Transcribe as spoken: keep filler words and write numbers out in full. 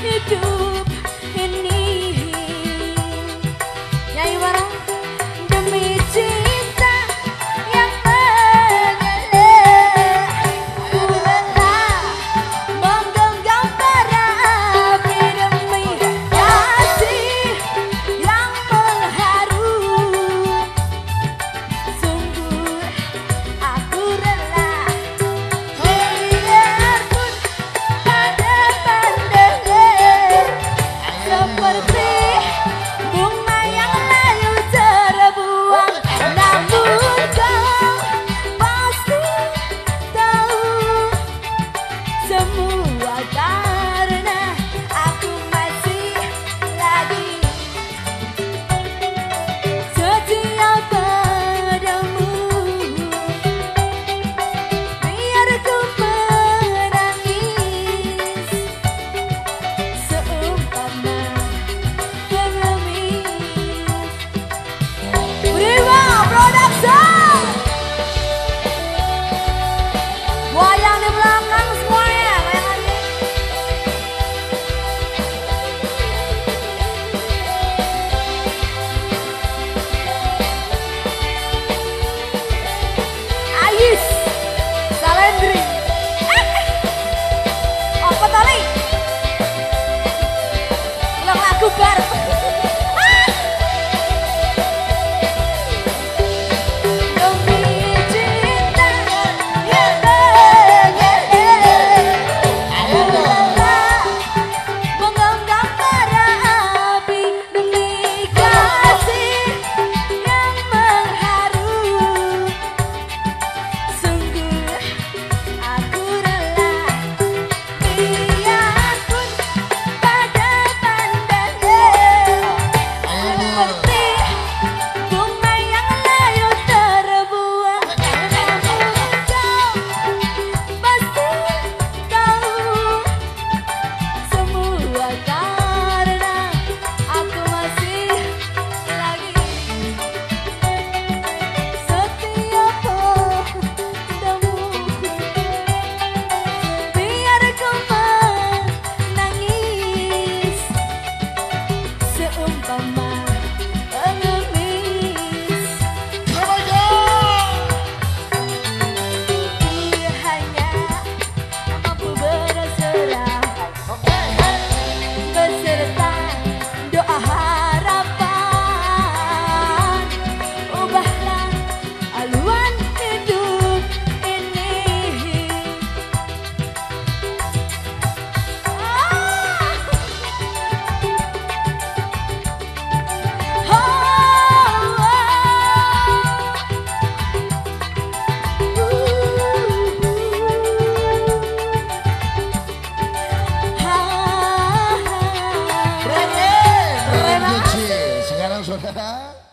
hidup ini. Nyai Warang demi cinta yang mengalir, ku rela menggenggam bara api demi kasih yang mengharu. Sungguh aku rela biarpun ada pandangan seperti bunga yang layu terbuang, namun kau pasti tahu semua karena aku masih lagi setia padamu. Biar ku menangis seumpama pengemis. Prima Production, wayang di belakang semuanya, wayang lagi. Ayus Salendri, apa tali? Ulang lagu bareng. Demi cinta yang mengalir, ku rela menggenggam bara api demi kasih yang mengharu. Sungguh aku rela biarpun pada pandangan seperti bunga yang layu terbuang, namun kau pasti tahu semua karena aku masih lagi setia padamu. Biar ku menangis seumpama pengemis. Ia hanya mampu berserah beserta doa harapan. Ubahlah haluan hidup ini. Sekarang saudara